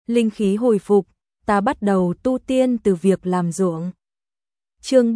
linh khí hồi phục, ta bắt đầu tu tiên từ việc làm ruộng. Chương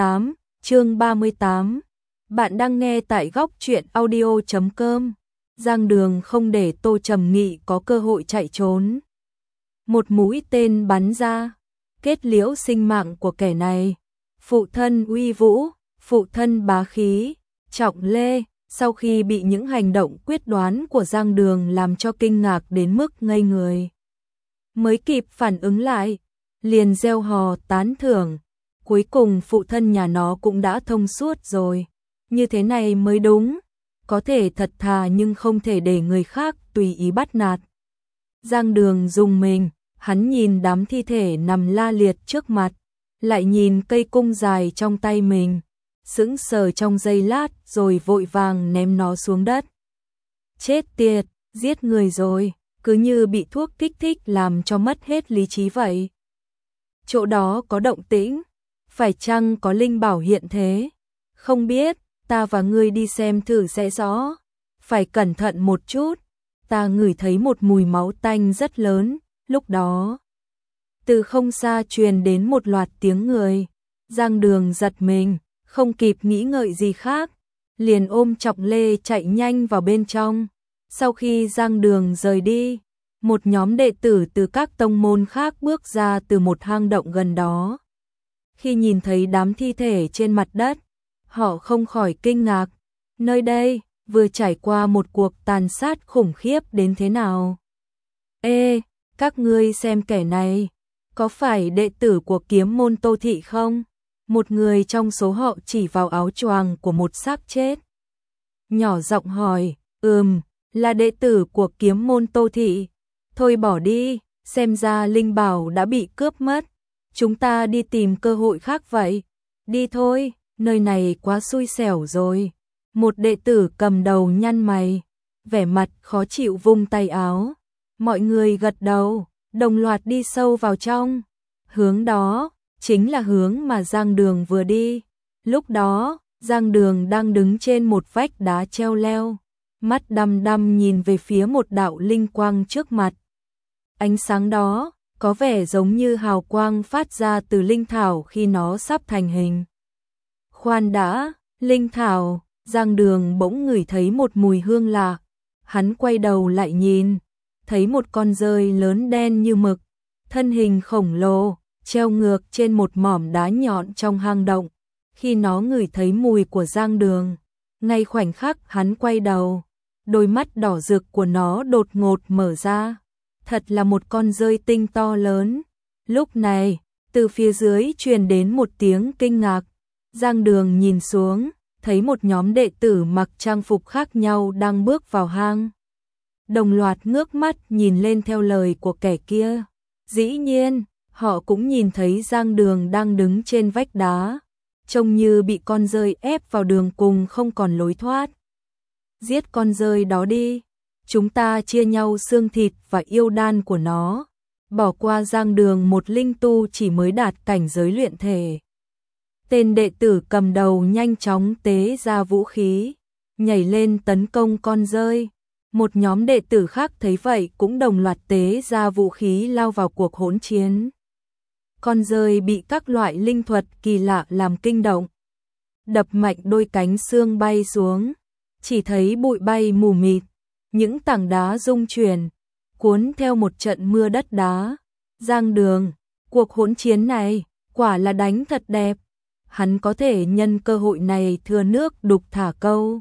38. Bạn đang nghe tại góc truyện audio.com. Giang Đường không để Tô Trầm Nghị có cơ hội chạy trốn. Một mũi tên bắn ra, kết liễu sinh mạng của kẻ này. Phụ thân uy vũ, phụ thân bá khí, Trọng Lê, sau khi bị những hành động quyết đoán của Giang Đường làm cho kinh ngạc đến mức ngây người. Mới kịp phản ứng lại, liền reo hò tán thưởng. Cuối cùng phụ thân nhà nó cũng đã thông suốt rồi. Như thế này mới đúng, có thể thật thà nhưng không thể để người khác tùy ý bắt nạt. Giang Đường rùng mình, hắn nhìn đám thi thể nằm la liệt trước mặt, lại nhìn cây cung dài trong tay mình, sững sờ trong giây lát rồi vội vàng ném nó xuống đất. Chết tiệt, giết người rồi, cứ như bị thuốc kích thích làm cho mất hết lý trí vậy. Chỗ đó có động tĩnh, phải chăng có linh bảo hiện thế? Không biết, ta và ngươi đi xem thử sẽ rõ. Phải cẩn thận một chút, ta ngửi thấy một mùi máu tanh rất lớn, lúc đó. Từ không xa truyền đến một loạt tiếng người. Giang Đường giật mình, không kịp nghĩ ngợi gì khác, liền ôm Trọng Lê chạy nhanh vào bên trong. Sau khi Giang Đường rời đi, một nhóm đệ tử từ các tông môn khác bước ra từ một hang động gần đó. Khi nhìn thấy đám thi thể trên mặt đất, họ không khỏi kinh ngạc. Nơi đây vừa trải qua một cuộc tàn sát khủng khiếp đến thế nào. Ê, các ngươi xem kẻ này, có phải đệ tử của kiếm môn Tô Thị không? Một người trong số họ chỉ vào áo choàng của một xác chết. Nhỏ giọng hỏi, là đệ tử của kiếm môn Tô Thị. Thôi bỏ đi, xem ra linh bảo đã bị cướp mất. Chúng ta đi tìm cơ hội khác vậy. Đi thôi, nơi này quá xui xẻo rồi. Một đệ tử cầm đầu nhăn mày, vẻ mặt khó chịu vung tay áo. Mọi người gật đầu, đồng loạt đi sâu vào trong. Hướng đó chính là hướng mà Giang Đường vừa đi. Lúc đó, Giang Đường đang đứng trên một vách đá treo leo, mắt đăm đăm nhìn về phía một đạo linh quang trước mặt. Ánh sáng đó có vẻ giống như hào quang phát ra từ linh thảo khi nó sắp thành hình. Khoan đã, linh thảo, Giang Đường bỗng ngửi thấy một mùi hương lạ. Hắn quay đầu lại nhìn, thấy một con dơi lớn đen như mực, thân hình khổng lồ, treo ngược trên một mỏm đá nhọn trong hang động. Khi nó ngửi thấy mùi của Giang Đường, ngay khoảnh khắc hắn quay đầu, đôi mắt đỏ rực của nó đột ngột mở ra. Thật là một con dơi tinh to lớn. Lúc này, từ phía dưới truyền đến một tiếng kinh ngạc. Giang Đường nhìn xuống, thấy một nhóm đệ tử mặc trang phục khác nhau đang bước vào hang. Đồng loạt ngước mắt nhìn lên theo lời của kẻ kia. Dĩ nhiên, họ cũng nhìn thấy Giang Đường đang đứng trên vách đá, trông như bị con dơi ép vào đường cùng không còn lối thoát. Giết con dơi đó đi, chúng ta chia nhau xương thịt và yêu đan của nó. Bỏ qua Giang Đường, một linh tu chỉ mới đạt cảnh giới luyện thể. Tên đệ tử cầm đầu nhanh chóng tế ra vũ khí, nhảy lên tấn công con dơi. Một nhóm đệ tử khác thấy vậy cũng đồng loạt tế ra vũ khí lao vào cuộc hỗn chiến. Con dơi bị các loại linh thuật kỳ lạ làm kinh động, đập mạnh đôi cánh xương bay xuống, chỉ thấy bụi bay mù mịt, những tảng đá rung chuyển, cuốn theo một trận mưa đất đá. Giang Đường, cuộc hỗn chiến này quả là đánh thật đẹp. Hắn có thể nhân cơ hội này thừa nước đục thả câu,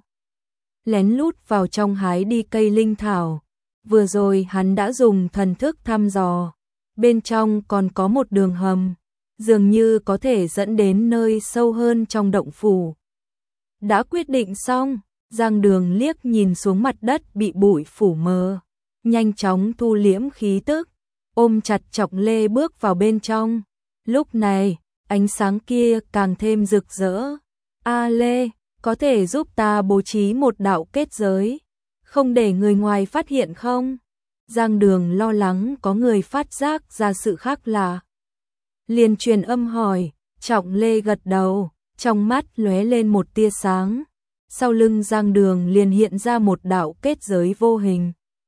lén lút vào trong hái đi cây linh thảo. Vừa rồi hắn đã dùng thần thức thăm dò, bên trong còn có một đường hầm, dường như có thể dẫn đến nơi sâu hơn trong động phủ. Đã quyết định xong, Giang Đường liếc nhìn xuống mặt đất bị bụi phủ mờ, nhanh chóng thu liễm khí tức, ôm chặt Trọng Lê bước vào bên trong. Lúc này, ánh sáng kia càng thêm rực rỡ. A Lê, có thể giúp ta bố trí một đạo kết giới, không để người ngoài phát hiện không? Giang Đường lo lắng có người phát giác ra sự khác lạ, liền truyền âm hỏi. Trọng Lê gật đầu, trong mắt lóe lên một tia sáng. Sau lưng Giang Đường liền hiện ra một đạo kết giới vô hình.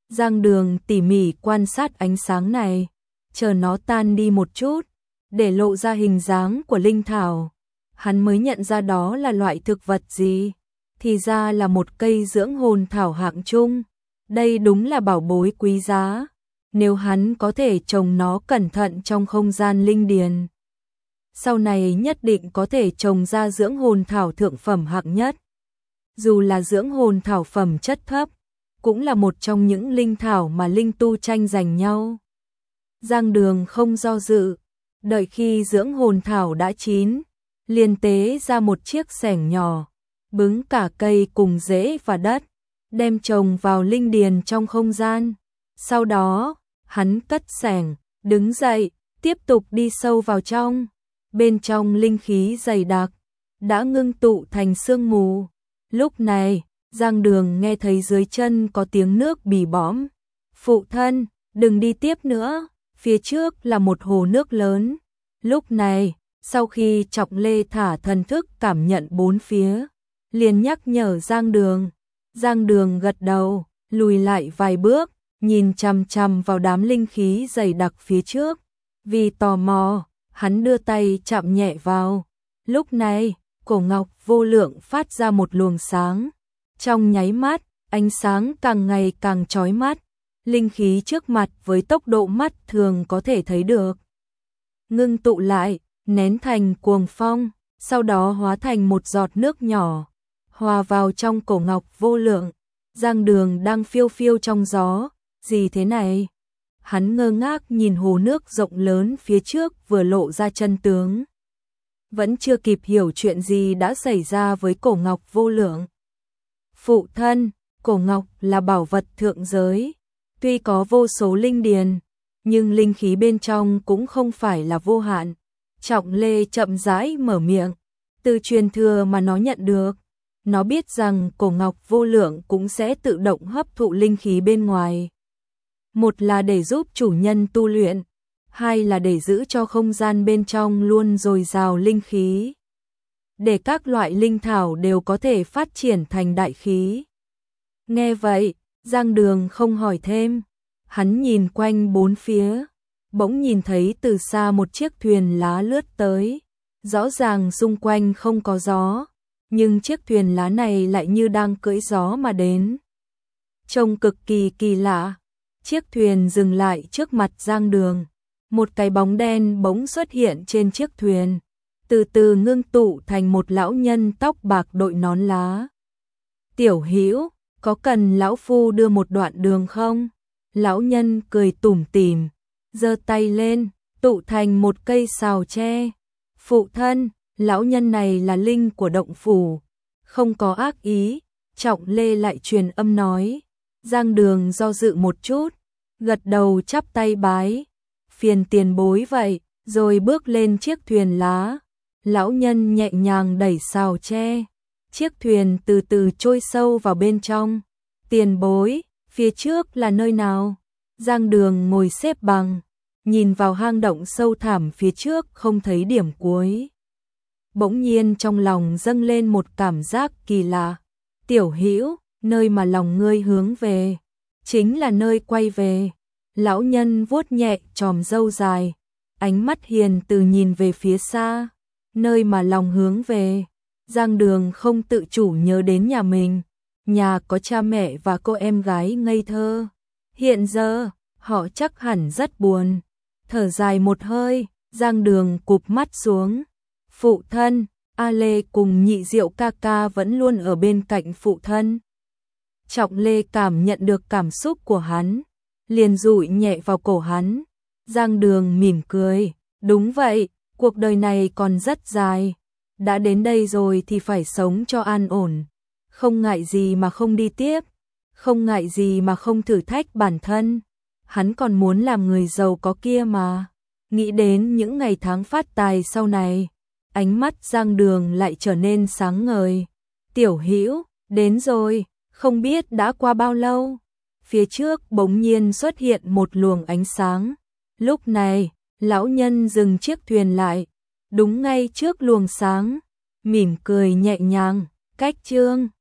Giang Đường tỉ mỉ quan sát ánh sáng này, chờ nó tan đi một chút, để lộ ra hình dáng của linh thảo. Hắn mới nhận ra đó là loại thực vật gì, thì ra là một cây dưỡng hồn thảo hạng trung. Đây đúng là bảo bối quý giá, nếu hắn có thể trồng nó cẩn thận trong không gian linh điền, sau này nhất định có thể trồng ra dưỡng hồn thảo thượng phẩm hạng nhất. Dù là dưỡng hồn thảo phẩm chất thấp, cũng là một trong những linh thảo mà linh tu tranh giành nhau. Giang Đường không do dự, đợi khi dưỡng hồn thảo đã chín, liền tế ra một chiếc xẻng nhỏ, bứng cả cây cùng rễ và đất, đem trồng vào linh điền trong không gian. Sau đó, hắn cất xẻng, đứng dậy, tiếp tục đi sâu vào trong. Bên trong linh khí dày đặc, đã ngưng tụ thành sương mù. Lúc này, Giang Đường nghe thấy dưới chân có tiếng nước bì bõm. Phụ thân, đừng đi tiếp nữa, phía trước là một hồ nước lớn. Lúc này, sau khi Trọng Lê thả thần thức cảm nhận bốn phía, liền nhắc nhở Giang Đường. Giang Đường gật đầu, lùi lại vài bước, nhìn chằm chằm vào đám linh khí dày đặc phía trước. Vì tò mò, hắn đưa tay chạm nhẹ vào. Lúc này, cổ ngọc vô lượng phát ra một luồng sáng. Trong nháy mắt, ánh sáng càng ngày càng chói mắt. Linh khí trước mặt với tốc độ mắt thường có thể thấy được, ngưng tụ lại, nén thành cuồng phong, sau đó hóa thành một giọt nước nhỏ, hòa vào trong cổ ngọc vô lượng. Giang Đường đang phiêu phiêu trong gió. Gì thế này? Hắn ngơ ngác nhìn hồ nước rộng lớn phía trước vừa lộ ra chân tướng. Vẫn chưa kịp hiểu chuyện gì đã xảy ra với cổ ngọc vô lượng. Phụ thân, cổ ngọc là bảo vật thượng giới. Tuy có vô số linh điền, nhưng linh khí bên trong cũng không phải là vô hạn. Trọng Lê chậm rãi mở miệng. Từ truyền thừa mà nó nhận được, nó biết rằng cổ ngọc vô lượng cũng sẽ tự động hấp thụ linh khí bên ngoài. Một là để giúp chủ nhân tu luyện, hai là để giữ cho không gian bên trong luôn dồi dào linh khí, để các loại linh thảo đều có thể phát triển thành đại khí. Nghe vậy, Giang Đường không hỏi thêm, hắn nhìn quanh bốn phía, bỗng nhìn thấy từ xa một chiếc thuyền lá lướt tới. Rõ ràng xung quanh không có gió, nhưng chiếc thuyền lá này lại như đang cưỡi gió mà đến. Trông cực kỳ kỳ lạ. Chiếc thuyền dừng lại trước mặt Giang Đường. Một cái bóng đen bỗng xuất hiện trên chiếc thuyền, từ từ ngưng tụ thành một lão nhân tóc bạc đội nón lá. Tiểu Hữu, có cần lão phu đưa một đoạn đường không? Lão nhân cười tủm tỉm, giơ tay lên, tụ thành một cây sào tre. Phụ thân, lão nhân này là linh của động phủ, không có ác ý. Trọng Lê lại truyền âm nói. Giang Đường do dự một chút, gật đầu chắp tay bái. Phiền tiền bối vậy, rồi bước lên chiếc thuyền lá. Lão nhân nhẹ nhàng đẩy sào tre, chiếc thuyền từ từ trôi sâu vào bên trong. Tiền bối, phía trước là nơi nào? Giang Đường ngồi xếp bằng, nhìn vào hang động sâu thẳm phía trước không thấy điểm cuối. Bỗng nhiên trong lòng dâng lên một cảm giác kỳ lạ. Tiểu Hữu, nơi mà lòng ngươi hướng về, chính là nơi quay về. Lão nhân vuốt nhẹ chòm râu dài, ánh mắt hiền từ nhìn về phía xa. Nơi mà lòng hướng về. Giang Đường không tự chủ nhớ đến nhà mình. Nhà có cha mẹ và cô em gái ngây thơ. Hiện giờ, họ chắc hẳn rất buồn. Thở dài một hơi, Giang Đường cụp mắt xuống. Phụ thân, A Lê cùng Nhị Diệu ca ca vẫn luôn ở bên cạnh phụ thân. Trọng Lê cảm nhận được cảm xúc của hắn, liền dụi nhẹ vào cổ hắn. Giang Đường mỉm cười, đúng vậy, cuộc đời này còn rất dài. Đã đến đây rồi thì phải sống cho an ổn. Không ngại gì mà không đi tiếp, không ngại gì mà không thử thách bản thân. Hắn còn muốn làm người giàu có kia mà. Nghĩ đến những ngày tháng phát tài sau này, ánh mắt Giang Đường lại trở nên sáng ngời. Tiểu Hữu, đến rồi, không biết đã qua bao lâu. Phía trước bỗng nhiên xuất hiện một luồng ánh sáng. Lúc này, lão nhân dừng chiếc thuyền lại, đúng ngay trước luồng sáng, mỉm cười nhẹ nhàng, cách chương